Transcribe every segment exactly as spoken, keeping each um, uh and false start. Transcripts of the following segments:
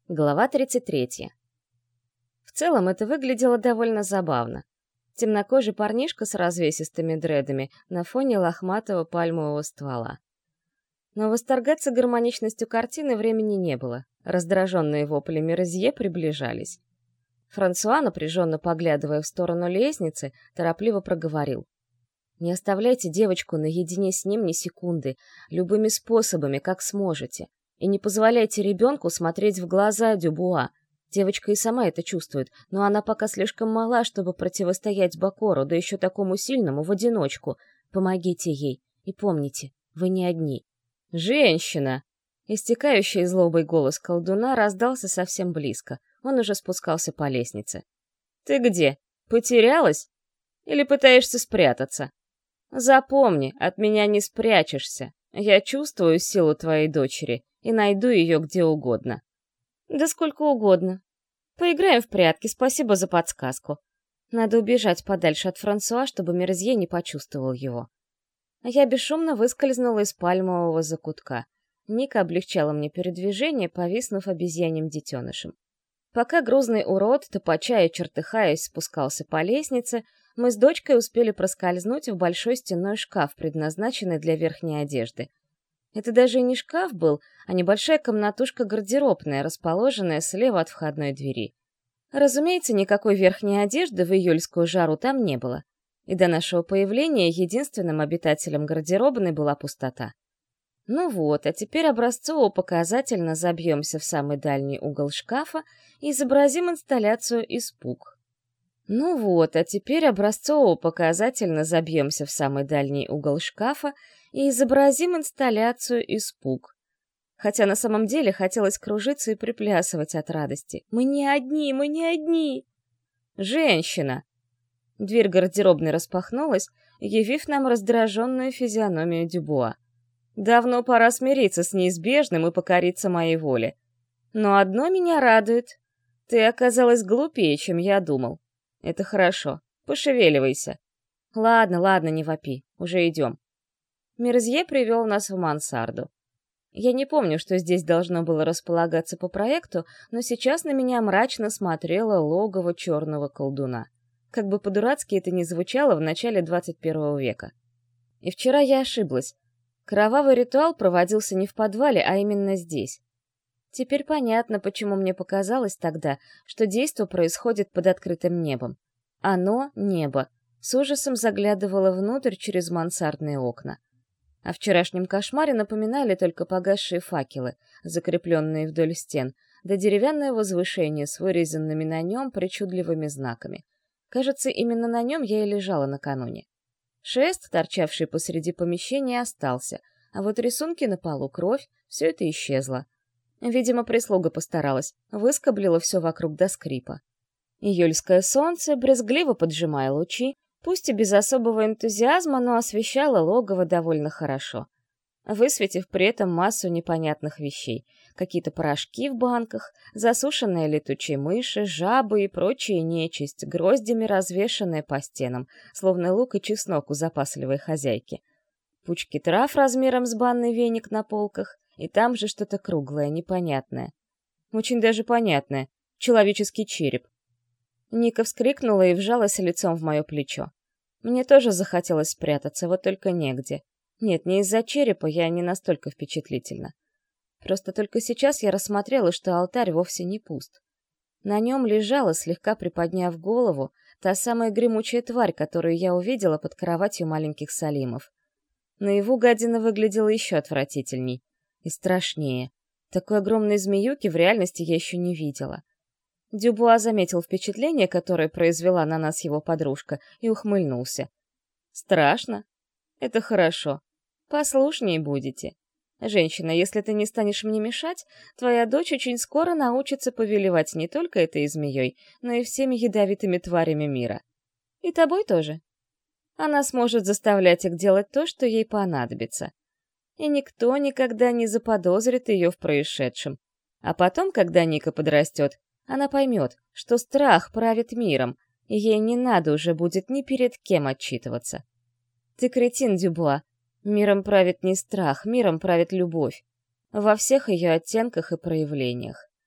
Глава тридцать третья. В целом это выглядело довольно забавно. Темнокожий парнишка с развесистыми дредами на фоне лохматого пальмового ствола. Но восторгаться гармоничностью картины времени не было. Раздраженные вопли Мерзье приближались. Франсуа, напряженно поглядывая в сторону лестницы, торопливо проговорил. «Не оставляйте девочку наедине с ним ни секунды, любыми способами, как сможете. И не позволяйте ребенку смотреть в глаза Дюбуа. Девочка и сама это чувствует, но она пока слишком мала, чтобы противостоять Бакору, да еще такому сильному в одиночку. Помогите ей. И помните, вы не одни». «Женщина!» Истекающий злобой голос колдуна раздался совсем близко. Он уже спускался по лестнице. «Ты где? Потерялась? Или пытаешься спрятаться? Запомни, от меня не спрячешься. Я чувствую силу твоей дочери и найду ее где угодно». «Да сколько угодно. Поиграем в прятки, спасибо за подсказку. Надо убежать подальше от Франсуа, чтобы Мерзье не почувствовал его». Я бесшумно выскользнула из пальмового закутка. Ника облегчала мне передвижение, повиснув обезьяньим детенышем. Пока грузный урод, топача и чертыхаясь, спускался по лестнице, мы с дочкой успели проскользнуть в большой стенной шкаф, предназначенный для верхней одежды. Это даже и не шкаф был, а небольшая комнатушка-гардеробная, расположенная слева от входной двери. Разумеется, никакой верхней одежды в июльскую жару там не было. И до нашего появления единственным обитателем гардеробной была пустота. Ну вот, а теперь образцово-показательно забьемся в самый дальний угол шкафа и изобразим инсталляцию «Испуг». Ну вот, а теперь образцово-показательно забьемся в самый дальний угол шкафа и изобразим инсталляцию «Испуг». Хотя на самом деле хотелось кружиться и приплясывать от радости. «Мы не одни, мы не одни!» «Женщина!» Дверь гардеробной распахнулась, явив нам раздраженную физиономию Дюбуа. «Давно пора смириться с неизбежным и покориться моей воле. Но одно меня радует. Ты оказалась глупее, чем я думал. Это хорошо. Пошевеливайся». «Ладно, ладно, не вопи. Уже идем». Мерзье привел нас в мансарду. Я не помню, что здесь должно было располагаться по проекту, но сейчас на меня мрачно смотрело логово черного колдуна. Как бы по-дурацки это ни звучало в начале двадцать первого века. И вчера я ошиблась. Кровавый ритуал проводился не в подвале, а именно здесь. Теперь понятно, почему мне показалось тогда, что действо происходит под открытым небом. Оно, небо, с ужасом заглядывало внутрь через мансардные окна. О вчерашнем кошмаре напоминали только погасшие факелы, закрепленные вдоль стен, да деревянное возвышение с вырезанными на нем причудливыми знаками. Кажется, именно на нем я и лежала накануне. Шест, торчавший посреди помещения, остался, а вот рисунки на полу, кровь, все это исчезло. Видимо, прислуга постаралась, выскоблила все вокруг до скрипа. Июльское солнце, брезгливо поджимая лучи, пусть и без особого энтузиазма, но освещало логово довольно хорошо, высветив при этом массу непонятных вещей. Какие-то порошки в банках, засушенные летучие мыши, жабы и прочая нечисть, гроздями развешанная по стенам, словно лук и чеснок у запасливой хозяйки. Пучки трав размером с банный веник на полках, и там же что-то круглое, непонятное. Очень даже понятное. Человеческий череп. Ника вскрикнула и вжалась лицом в мое плечо. Мне тоже захотелось спрятаться, вот только негде. Нет, не из-за черепа, я не настолько впечатлительна. Просто только сейчас я рассмотрела, что алтарь вовсе не пуст. На нем лежала, слегка приподняв голову, та самая гремучая тварь, которую я увидела под кроватью маленьких Салимов. Наяву гадина выглядела еще отвратительней. И страшнее. Такой огромной змеюки в реальности я еще не видела. Дюбуа заметил впечатление, которое произвела на нас его подружка, и ухмыльнулся. «Страшно? Это хорошо. Послушнее будете. Женщина, если ты не станешь мне мешать, твоя дочь очень скоро научится повелевать не только этой змеей, но и всеми ядовитыми тварями мира. И тобой тоже. Она сможет заставлять их делать то, что ей понадобится. И никто никогда не заподозрит ее в происшедшем. А потом, когда Ника подрастет, она поймет, что страх правит миром, и ей не надо уже будет ни перед кем отчитываться. Ты кретин, Дюбуа. Миром правит не страх, миром правит любовь. Во всех ее оттенках и проявлениях.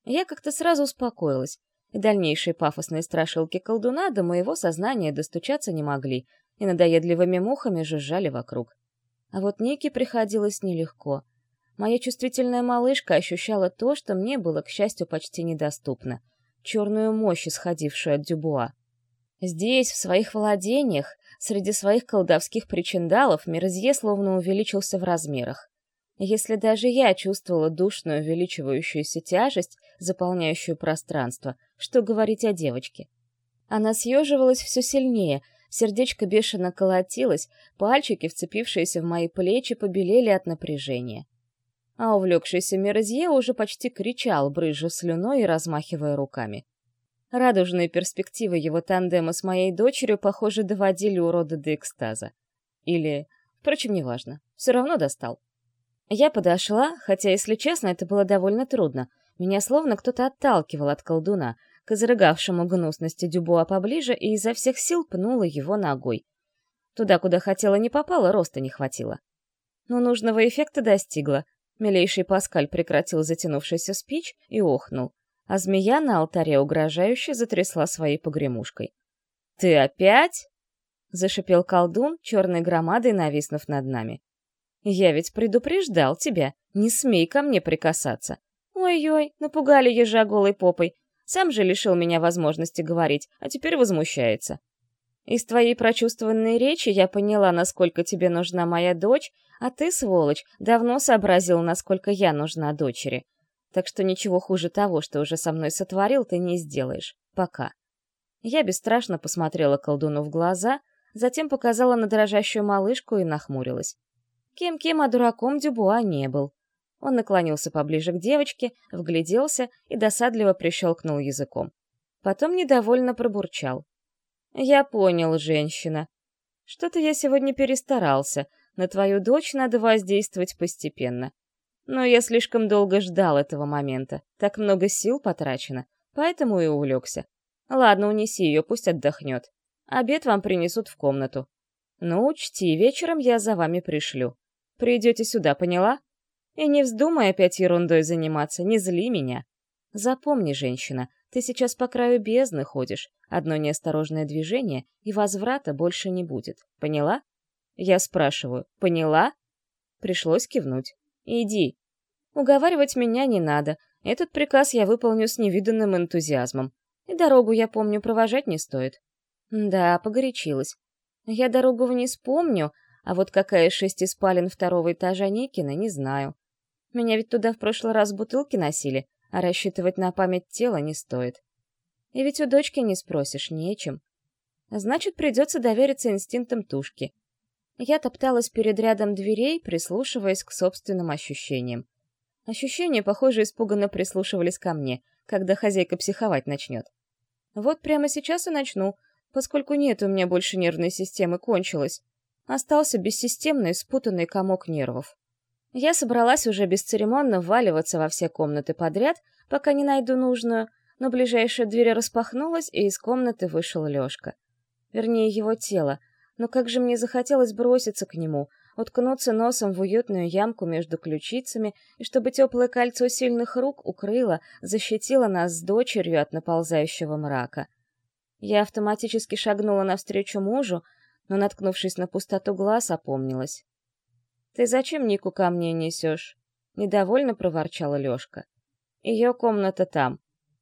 Я как-то сразу успокоилась, и дальнейшие пафосные страшилки колдуна до моего сознания достучаться не могли, и надоедливыми мухами жужжали вокруг. А вот Нике приходилось нелегко. Моя чувствительная малышка ощущала то, что мне было, к счастью, почти недоступно — черную мощь, исходившую от Дюбуа. Здесь, в своих владениях, среди своих колдовских причиндалов, Мерзье словно увеличился в размерах. Если даже я чувствовала душную увеличивающуюся тяжесть, заполняющую пространство, что говорить о девочке? Она съеживалась все сильнее, сердечко бешено колотилось, пальчики, вцепившиеся в мои плечи, побелели от напряжения. А увлекшийся Мерзье уже почти кричал, брызжа слюной и размахивая руками. Радужные перспективы его тандема с моей дочерью, похоже, доводили урода до экстаза. Или... Впрочем, неважно. Все равно достал. Я подошла, хотя, если честно, это было довольно трудно. Меня словно кто-то отталкивал от колдуна, к изрыгавшему гнусности Дюбуа поближе, и изо всех сил пнула его ногой. Туда, куда хотела, не попала, роста не хватило. Но нужного эффекта достигла. Милейший Паскаль прекратил затянувшийся спич и охнул, а змея на алтаре угрожающе затрясла своей погремушкой. «Ты опять?» — зашипел колдун, черной громадой нависнув над нами. «Я ведь предупреждал тебя, не смей ко мне прикасаться. Ой-ой, напугали ежа голой попой. Сам же лишил меня возможности говорить, а теперь возмущается. Из твоей прочувствованной речи я поняла, насколько тебе нужна моя дочь, а ты, сволочь, давно сообразил, насколько я нужна дочери. Так что ничего хуже того, что уже со мной сотворил, ты не сделаешь. Пока». Я бесстрашно посмотрела колдуну в глаза, затем показала на дрожащую малышку и нахмурилась. Кем-кем, а дураком Дюбуа не был. Он наклонился поближе к девочке, вгляделся и досадливо прищелкнул языком. Потом недовольно пробурчал. «Я понял, женщина. Что-то я сегодня перестарался. На твою дочь надо воздействовать постепенно. Но я слишком долго ждал этого момента. Так много сил потрачено, поэтому и увлекся. Ладно, унеси ее, пусть отдохнет. Обед вам принесут в комнату. Но учти, вечером я за вами пришлю. Придете сюда, поняла? И не вздумай опять ерундой заниматься, не зли меня. Запомни, женщина, ты сейчас по краю бездны ходишь. Одно неосторожное движение, и возврата больше не будет. Поняла? Я спрашиваю, поняла? Пришлось кивнуть. Иди. Уговаривать меня не надо. Этот приказ я выполню с невиданным энтузиазмом. И дорогу, я помню, провожать не стоит. Да, погорячилась. Я дорогу вниз помню, а вот какая из шести спален второго этажа Никина, не знаю. Меня ведь туда в прошлый раз бутылки носили, а рассчитывать на память тела не стоит. И ведь у дочки не спросишь, нечем. Значит, придется довериться инстинктам тушки. Я топталась перед рядом дверей, прислушиваясь к собственным ощущениям. Ощущения, похоже, испуганно прислушивались ко мне, когда хозяйка психовать начнет. Вот прямо сейчас и начну, поскольку нет у меня больше нервной системы, кончилась. Остался бессистемный, спутанный комок нервов. Я собралась уже бесцеремонно вваливаться во все комнаты подряд, пока не найду нужную, но ближайшая дверь распахнулась, и из комнаты вышел Лёшка. Вернее, его тело. Но как же мне захотелось броситься к нему, уткнуться носом в уютную ямку между ключицами, и чтобы теплое кольцо сильных рук укрыло, защитило нас с дочерью от наползающего мрака. Я автоматически шагнула навстречу мужу, но, наткнувшись на пустоту глаз, опомнилась. «Ты зачем Нику ко мне несешь?» — недовольно проворчала Лёшка. «Ее комната там».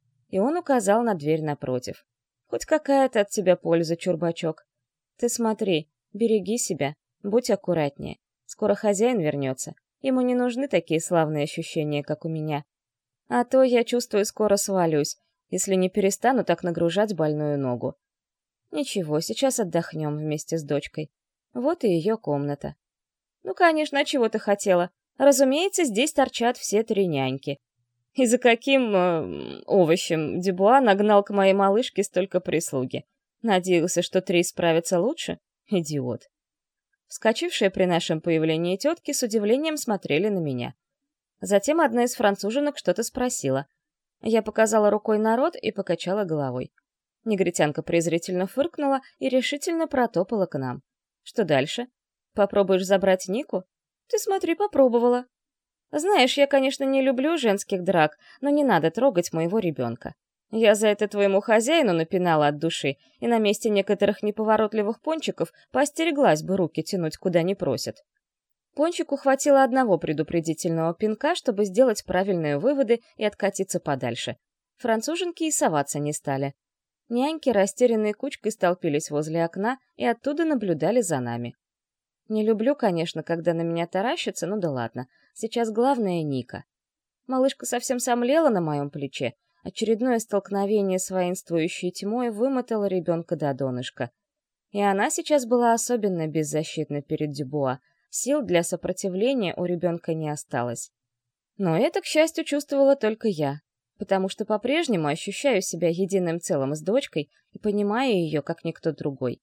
И он указал на дверь напротив. «Хоть какая-то от тебя польза, чурбачок. Ты смотри, береги себя, будь аккуратнее. Скоро хозяин вернется. Ему не нужны такие славные ощущения, как у меня. А то, я чувствую, скоро свалюсь, если не перестану так нагружать больную ногу. Ничего, сейчас отдохнем вместе с дочкой. Вот и ее комната. Ну, конечно, чего ты хотела? Разумеется, здесь торчат все три няньки. И за каким э, овощем Дюбуа нагнал к моей малышке столько прислуги? Надеялся, что три справятся лучше? Идиот. Вскочившие при нашем появлении тетки с удивлением смотрели на меня. Затем одна из француженок что-то спросила. Я показала рукой на рот и покачала головой. Негритянка презрительно фыркнула и решительно протопала к нам. Что дальше? Попробуешь забрать Нику? Ты смотри, попробовала. Знаешь, я, конечно, не люблю женских драк, но не надо трогать моего ребенка. Я за это твоему хозяину напинала от души, и на месте некоторых неповоротливых пончиков поостереглась бы руки тянуть куда не просят. Пончику хватило одного предупредительного пинка, чтобы сделать правильные выводы и откатиться подальше. Француженки и соваться не стали. Няньки растерянной кучкой столпились возле окна и оттуда наблюдали за нами. Не люблю, конечно, когда на меня таращатся, ну да ладно. Сейчас главное — Ника. Малышка совсем сомлела на моем плече. Очередное столкновение с воинствующей тьмой вымотало ребенка до донышка. И она сейчас была особенно беззащитна перед Дюбуа. Сил для сопротивления у ребенка не осталось. Но это, к счастью, чувствовала только я, потому что по-прежнему ощущаю себя единым целым с дочкой и понимаю ее, как никто другой.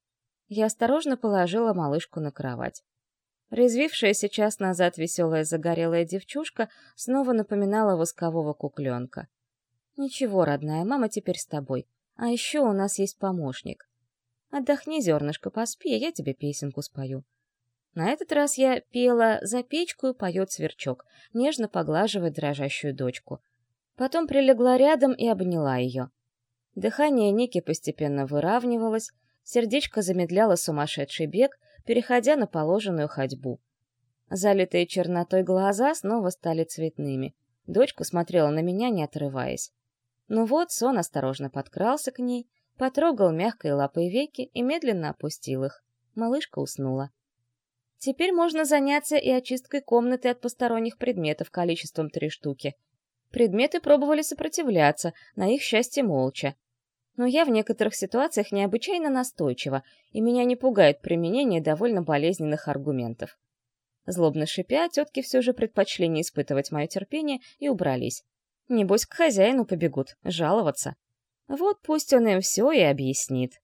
Я осторожно положила малышку на кровать. Резвившаяся час назад веселая загорелая девчушка снова напоминала воскового кукленка. «Ничего, родная, мама теперь с тобой. А еще у нас есть помощник. Отдохни, зернышко, поспи, а я тебе песенку спою». На этот раз я пела «За печку поет сверчок», нежно поглаживая дрожащую дочку. Потом прилегла рядом и обняла ее. Дыхание Ники постепенно выравнивалось, сердечко замедляло сумасшедший бег, переходя на положенную ходьбу. Залитые чернотой глаза снова стали цветными. Дочка смотрела на меня, не отрываясь. Ну вот, сон осторожно подкрался к ней, потрогал мягкой лапой веки и медленно опустил их. Малышка уснула. Теперь можно заняться и очисткой комнаты от посторонних предметов количеством три штуки. Предметы пробовали сопротивляться, на их счастье молча. Но я в некоторых ситуациях необычайно настойчива, и меня не пугает применение довольно болезненных аргументов. Злобно шипя, тетки все же предпочли не испытывать мое терпение и убрались. Небось, к хозяину побегут, жаловаться. Вот пусть он им все и объяснит.